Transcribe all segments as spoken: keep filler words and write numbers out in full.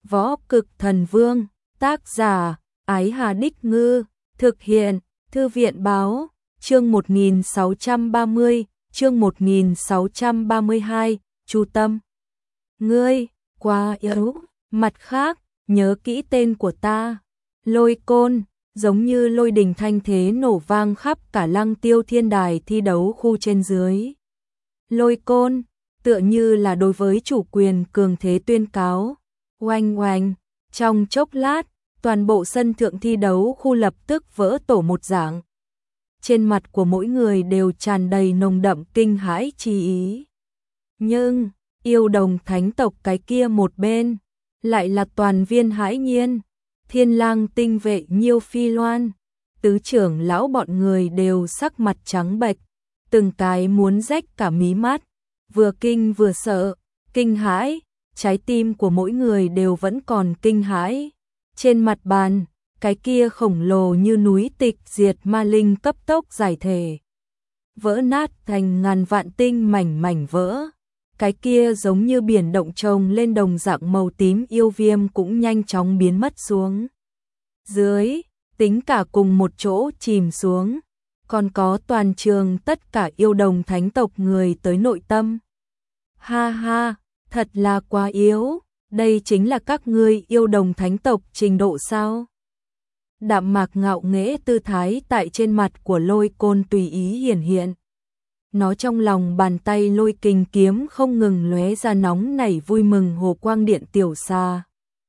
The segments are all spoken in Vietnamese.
Võ Cực Thần Vương, tác giả, Ái Hà Đích Ngư, thực hiện, Thư viện Báo, chương một nghìn sáu trăm ba mươi, chương một nghìn sáu trăm ba mươi hai, Chu Tâm. Ngươi, quá yếu, mặt khác, nhớ kỹ tên của ta, Lôi Côn, giống như lôi đình thanh thế nổ vang khắp cả Lăng Tiêu Thiên Đài thi đấu khu trên dưới. Lôi Côn, tựa như là đối với chủ quyền cường thế tuyên cáo. Oanh oanh, trong chốc lát, toàn bộ sân thượng thi đấu khu lập tức vỡ tổ một dạng. Trên mặt của mỗi người đều tràn đầy nồng đậm kinh hãi chi ý. Nhưng, yêu đồng thánh tộc cái kia một bên, lại là toàn viên hãi nhiên. Thiên Lang tinh vệ Nhiêu Phi Loan, tứ trưởng lão bọn người đều sắc mặt trắng bệch, từng cái muốn rách cả mí mắt, vừa kinh vừa sợ, kinh hãi, trái tim của mỗi người đều vẫn còn kinh hãi. Trên mặt bàn, cái kia khổng lồ như núi tịch diệt ma linh cấp tốc giải thể, vỡ nát thành ngàn vạn tinh mảnh mảnh vỡ. Cái kia giống như biển động trồng lên đồng dạng màu tím yêu viêm cũng nhanh chóng biến mất xuống dưới, tính cả cùng một chỗ chìm xuống. Còn có toàn trường tất cả yêu đồng thánh tộc người tới nội tâm. Ha ha, thật là quá yếu, đây chính là các ngươi yêu đồng thánh tộc trình độ sao? Đạm mạc ngạo nghễ tư thái tại trên mặt của Lôi Côn tùy ý hiển hiện. Nó trong lòng bàn tay lôi kình kiếm không ngừng lóe ra nóng nảy vui mừng hồ quang điện tiểu xa.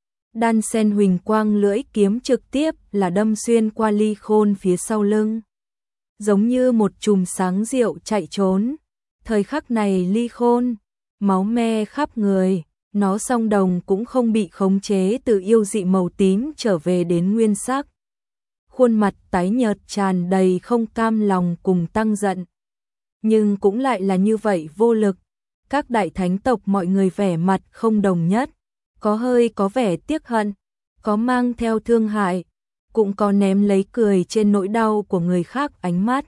Đan sen huỳnh quang lưỡi kiếm trực tiếp là đâm xuyên qua Ly Khôn phía sau lưng. Giống như một chùm sáng rượu chạy trốn. Thời khắc này Ly Khôn, máu me khắp người, nó song đồng cũng không bị khống chế từ yêu dị màu tím trở về đến nguyên sắc. Khuôn mặt tái nhợt tràn đầy không cam lòng cùng tăng giận. Nhưng cũng lại là như vậy vô lực. Các đại thánh tộc mọi người vẻ mặt không đồng nhất, có hơi có vẻ tiếc hận, có mang theo thương hại, cũng có ném lấy cười trên nỗi đau của người khác ánh mắt.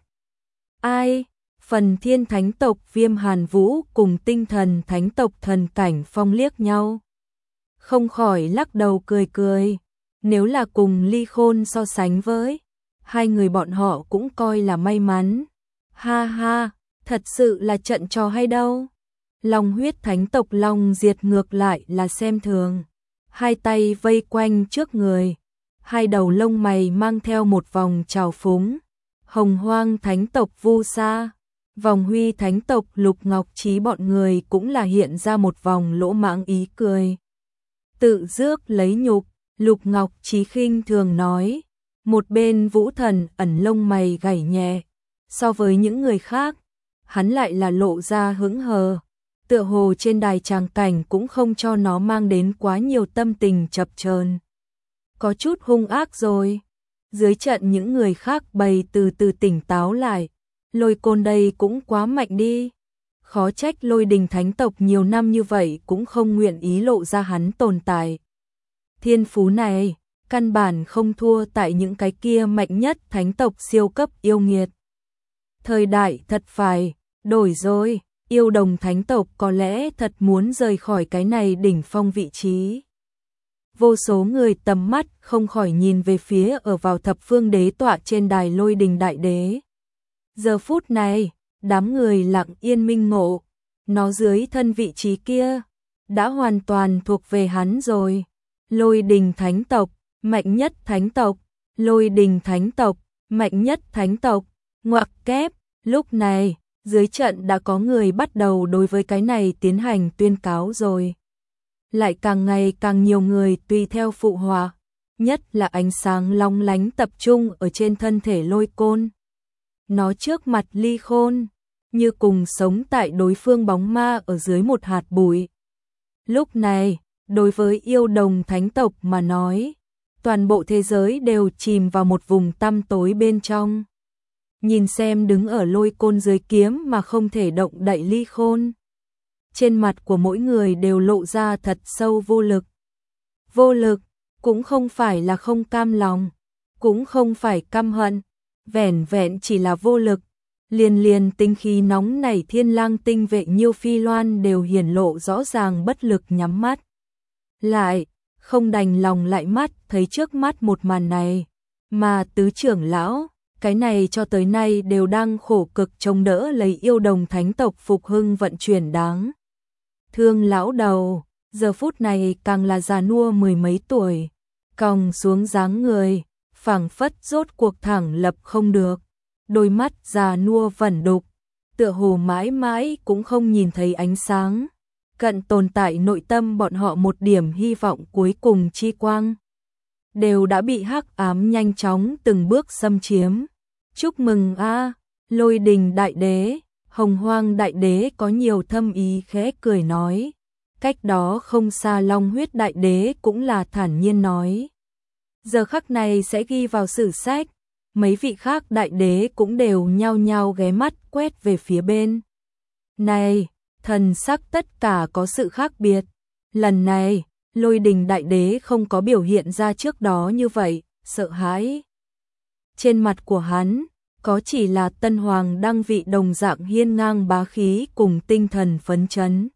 Ai? Phần Thiên thánh tộc Viêm Hàn Vũ cùng Tinh Thần thánh tộc Thần Cảnh Phong liếc nhau, không khỏi lắc đầu cười cười. Nếu là cùng Ly Khôn so sánh với, hai người bọn họ cũng coi là may mắn. Ha ha, thật sự là trận trò hay đâu. Long huyết thánh tộc Long Diệt ngược lại là xem thường, hai tay vây quanh trước người, hai đầu lông mày mang theo một vòng trào phúng. Hồng Hoang thánh tộc Vu Sa, Vòng Huy thánh tộc Lục Ngọc Trí bọn người cũng là hiện ra một vòng lỗ mãng ý cười. Tự rước lấy nhục, Lục Ngọc Trí khinh thường nói. Một bên Vũ Thần ẩn lông mày gảy nhẹ, so với những người khác, hắn lại là lộ ra hững hờ, tựa hồ trên đài tràng cảnh cũng không cho nó mang đến quá nhiều tâm tình chập chờn. Có chút hung ác rồi. Dưới trận những người khác bày từ từ tỉnh táo lại. Lôi Côn đây cũng quá mạnh đi. Khó trách lôi đình thánh tộc nhiều năm như vậy cũng không nguyện ý lộ ra hắn tồn tại. Thiên phú này, căn bản không thua tại những cái kia mạnh nhất thánh tộc siêu cấp yêu nghiệt. Thời đại thật phải, đổi rồi, yêu đồng thánh tộc có lẽ thật muốn rời khỏi cái này đỉnh phong vị trí. Vô số người tầm mắt không khỏi nhìn về phía ở vào thập phương đế tọa trên đài lôi đình đại đế. Giờ phút này, đám người lặng yên minh ngộ, nó dưới thân vị trí kia, đã hoàn toàn thuộc về hắn rồi. Lôi đình thánh tộc, mạnh nhất thánh tộc, lôi đình thánh tộc, mạnh nhất thánh tộc, ngoặc kép, lúc này, dưới trận đã có người bắt đầu đối với cái này tiến hành tuyên cáo rồi. Lại càng ngày càng nhiều người tùy theo phụ họa, nhất là ánh sáng long lánh tập trung ở trên thân thể Lôi Côn. Nó trước mặt Ly Khôn, như cùng sống tại đối phương bóng ma ở dưới một hạt bụi. Lúc này, đối với yêu đồng thánh tộc mà nói, toàn bộ thế giới đều chìm vào một vùng tăm tối bên trong. Nhìn xem đứng ở Lôi Côn dưới kiếm mà không thể động đậy Ly Khôn. Trên mặt của mỗi người đều lộ ra thật sâu vô lực. Vô lực, cũng không phải là không cam lòng, cũng không phải căm hận, vẻn vẹn chỉ là vô lực. Liền liền tinh khí nóng nảy Thiên Lang tinh vệ Nhiêu Phi Loan đều hiển lộ rõ ràng bất lực nhắm mắt lại, không đành lòng lại mắt thấy trước mắt một màn này, mà tứ trưởng lão, cái này cho tới nay đều đang khổ cực chống đỡ lấy yêu đồng thánh tộc phục hưng vận chuyển đáng. Thương lão đầu, giờ phút này càng là già nua mười mấy tuổi, còng xuống dáng người, phảng phất rốt cuộc thẳng lập không được, đôi mắt già nua vẩn đục, tựa hồ mãi mãi cũng không nhìn thấy ánh sáng, cận tồn tại nội tâm bọn họ một điểm hy vọng cuối cùng chi quang, đều đã bị hắc ám nhanh chóng từng bước xâm chiếm. Chúc mừng a, Lôi Đình đại đế, Hồng Hoang đại đế có nhiều thâm ý khẽ cười nói. Cách đó không xa Long Huyết đại đế cũng là thản nhiên nói. Giờ khắc này sẽ ghi vào sử sách, mấy vị khác đại đế cũng đều nhao nhao ghé mắt quét về phía bên. Này, thần sắc tất cả có sự khác biệt. Lần này, Lôi Đình đại đế không có biểu hiện ra trước đó như vậy, sợ hãi. Trên mặt của hắn, có chỉ là tân hoàng đăng vị đồng dạng hiên ngang bá khí cùng tinh thần phấn chấn.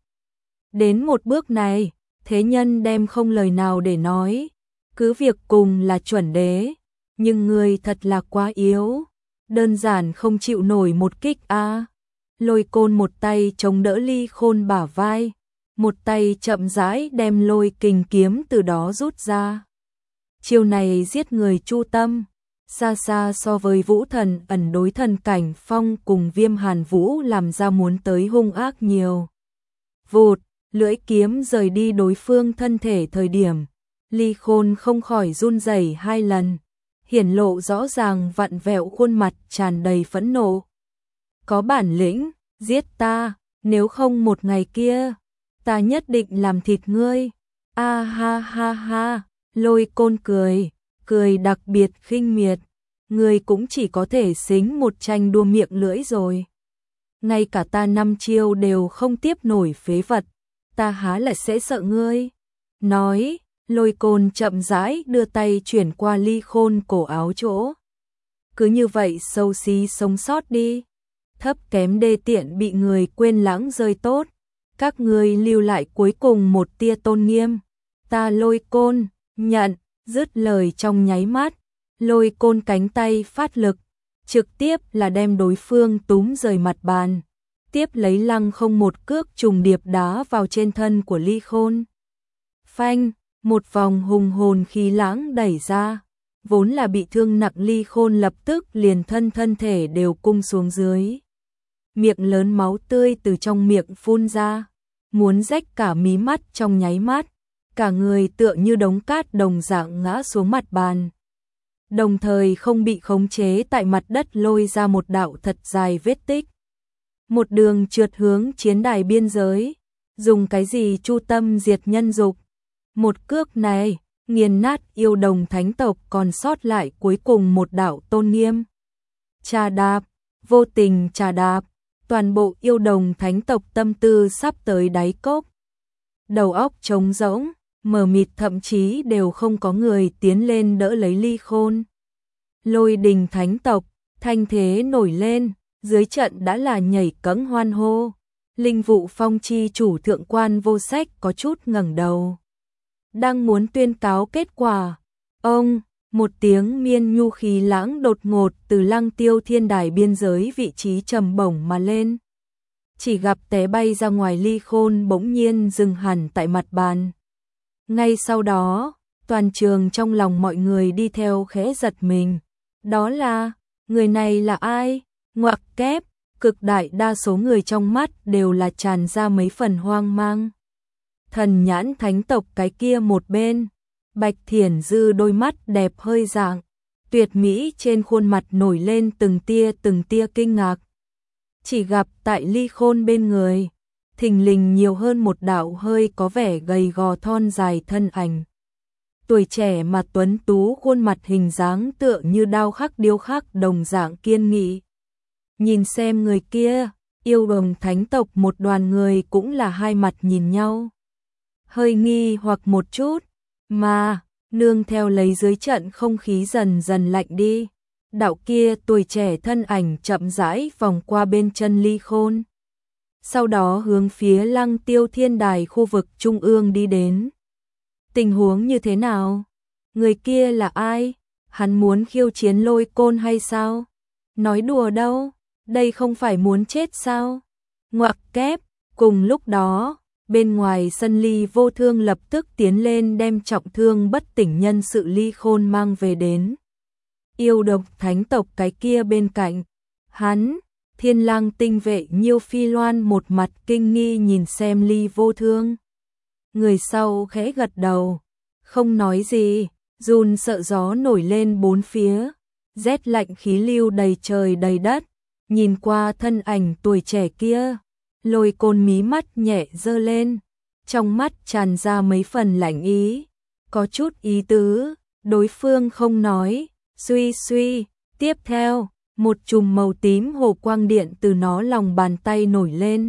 Đến một bước này, thế nhân đem không lời nào để nói, cứ việc cùng là chuẩn đế, nhưng người thật là quá yếu, đơn giản không chịu nổi một kích a. Lôi Côn một tay chống đỡ Ly Khôn bả vai, một tay chậm rãi đem lôi kình kiếm từ đó rút ra. Chiêu này giết người chu tâm, xa xa so với Vũ Thần ẩn đối thần cảnh phong cùng Viêm Hàn Vũ làm ra muốn tới hung ác nhiều. Vụt, lưỡi kiếm rời đi đối phương thân thể thời điểm, Ly Khôn không khỏi run rẩy hai lần, hiển lộ rõ ràng vặn vẹo khuôn mặt tràn đầy phẫn nộ. Có bản lĩnh, giết ta, nếu không một ngày kia, ta nhất định làm thịt ngươi. A ha ha ha, Lôi Côn cười, cười đặc biệt khinh miệt, ngươi cũng chỉ có thể xính một tranh đua miệng lưỡi rồi. Ngay cả ta năm chiêu đều không tiếp nổi phế vật, ta há lại sẽ sợ ngươi. Nói, Lôi Côn chậm rãi đưa tay chuyển qua Ly Khôn cổ áo chỗ. Cứ như vậy xấu xí sống sót đi, thấp kém đê tiện bị người quên lãng rơi tốt, các ngươi lưu lại cuối cùng một tia tôn nghiêm, ta Lôi Côn, nhận. Dứt lời trong nháy mắt, Lôi Côn cánh tay phát lực, trực tiếp là đem đối phương túm rời mặt bàn, tiếp lấy lăng không một cước trùng điệp đá vào trên thân của Ly Khôn. Phanh, một vòng hùng hồn khí lãng đẩy ra, vốn là bị thương nặng Ly Khôn lập tức liền thân thân thể đều cung xuống dưới. Miệng lớn máu tươi từ trong miệng phun ra, muốn rách cả mí mắt trong nháy mắt. Cả người tựa như đống cát đồng dạng ngã xuống mặt bàn. Đồng thời không bị khống chế tại mặt đất lôi ra một đạo thật dài vết tích. Một đường trượt hướng chiến đài biên giới, dùng cái gì chu tâm diệt nhân dục. Một cước này, nghiền nát yêu đồng thánh tộc còn sót lại cuối cùng một đạo tôn nghiêm. Trà đạp, vô tình trà đạp, toàn bộ yêu đồng thánh tộc tâm tư sắp tới đáy cốc. Đầu óc trống rỗng, mờ mịt, thậm chí đều không có người tiến lên đỡ lấy Ly Khôn. Lôi Đình thánh tộc, thanh thế nổi lên, dưới trận đã là nhảy cẫng hoan hô. Linh Vụ Phong chi chủ thượng quan Vô Sách có chút ngẩng đầu, đang muốn tuyên cáo kết quả. Ông, một tiếng miên nhu khí lãng đột ngột từ Lăng Tiêu thiên đài biên giới vị trí trầm bổng mà lên. Chỉ gặp té bay ra ngoài Ly Khôn bỗng nhiên dừng hẳn tại mặt bàn. Ngay sau đó, toàn trường trong lòng mọi người đi theo khẽ giật mình. Đó là, người này là ai? Ngoặc kép, cực đại đa số người trong mắt đều là tràn ra mấy phần hoang mang. Thần nhãn thánh tộc cái kia một bên, Bạch Thiển Dư đôi mắt đẹp hơi dạng, tuyệt mỹ trên khuôn mặt nổi lên từng tia từng tia kinh ngạc. Chỉ gặp tại Ly Khôn bên người, thình lình nhiều hơn một đạo hơi có vẻ gầy gò thon dài thân ảnh. Tuổi trẻ mà tuấn tú, khuôn mặt hình dáng tựa như đao khắc điêu khắc đồng dạng kiên nghị. Nhìn xem người kia, yêu đồng thánh tộc một đoàn người cũng là hai mặt nhìn nhau. Hơi nghi hoặc một chút, mà, nương theo lấy dưới trận không khí dần dần lạnh đi. Đạo kia tuổi trẻ thân ảnh chậm rãi vòng qua bên chân Ly Khôn. Sau đó hướng phía Lăng Tiêu thiên đài khu vực trung ương đi đến. Tình huống như thế nào? Người kia là ai? Hắn muốn khiêu chiến Lôi Côn hay sao? Nói đùa đâu, đây không phải muốn chết sao? Ngoặc kép, cùng lúc đó, bên ngoài sân Ly Vô Thương lập tức tiến lên đem trọng thương bất tỉnh nhân sự Ly Khôn mang về đến. Yêu độc thánh tộc cái kia bên cạnh, hắn, Thiên Lang tinh vệ Nhiêu Phi Loan một mặt kinh nghi nhìn xem Ly Vô Thương. Người sau khẽ gật đầu, không nói gì, run sợ gió nổi lên bốn phía, rét lạnh khí lưu đầy trời đầy đất, nhìn qua thân ảnh tuổi trẻ kia, Lôi Côn mí mắt nhẹ giơ lên, trong mắt tràn ra mấy phần lạnh ý, có chút ý tứ, đối phương không nói, suy suy, tiếp theo, một chùm màu tím hồ quang điện từ nó lòng bàn tay nổi lên.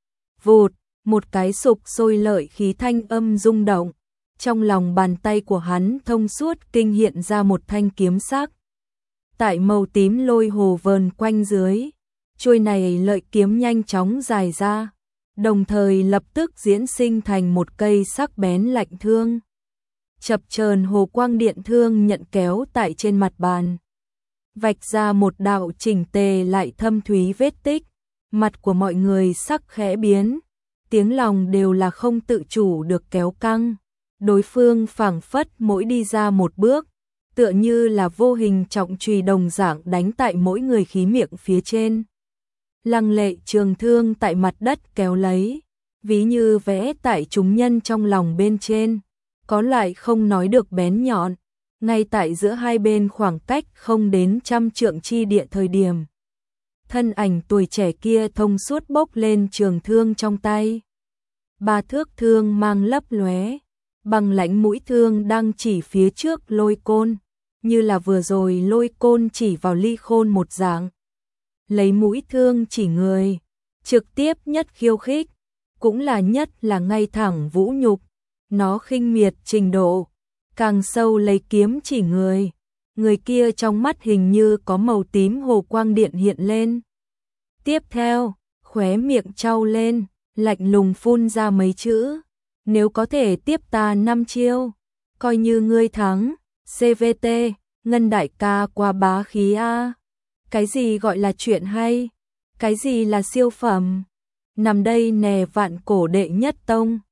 Vụt, một cái sục sôi lợi khí thanh âm rung động, trong lòng bàn tay của hắn thông suốt kinh hiện ra một thanh kiếm sắc. Tại màu tím lôi hồ vờn quanh dưới, chuôi này lợi kiếm nhanh chóng dài ra, đồng thời lập tức diễn sinh thành một cây sắc bén lạnh thương. Chập chờn hồ quang điện thương nhận kéo tại trên mặt bàn, vạch ra một đạo chỉnh tề lại thâm thúy vết tích, mặt của mọi người sắc khẽ biến, tiếng lòng đều là không tự chủ được kéo căng. Đối phương phảng phất mỗi đi ra một bước, tựa như là vô hình trọng chùy đồng dạng đánh tại mỗi người khí miệng phía trên. Lăng lệ trường thương tại mặt đất kéo lấy, ví như vẽ tại chúng nhân trong lòng bên trên, có lại không nói được bén nhọn, ngay tại giữa hai bên khoảng cách không đến trăm trượng chi địa thời điểm. Thân ảnh tuổi trẻ kia thông suốt bốc lên trường thương trong tay. Ba thước thương mang lấp lóe, bằng lãnh mũi thương đang chỉ phía trước Lôi Côn, như là vừa rồi Lôi Côn chỉ vào Ly Khôn một dạng. Lấy mũi thương chỉ người, trực tiếp nhất khiêu khích, cũng là nhất là ngay thẳng vũ nhục, nó khinh miệt trình độ, càng sâu lấy kiếm chỉ người, người kia trong mắt hình như có màu tím hồ quang điện hiện lên. Tiếp theo, khóe miệng trao lên, lạnh lùng phun ra mấy chữ, nếu có thể tiếp ta năm chiêu, coi như ngươi thắng, xê vê tê, Ngân đại ca qua bá khí a. Cái gì gọi là chuyện hay? Cái gì là siêu phẩm? Nằm đây nè vạn cổ đệ nhất tông.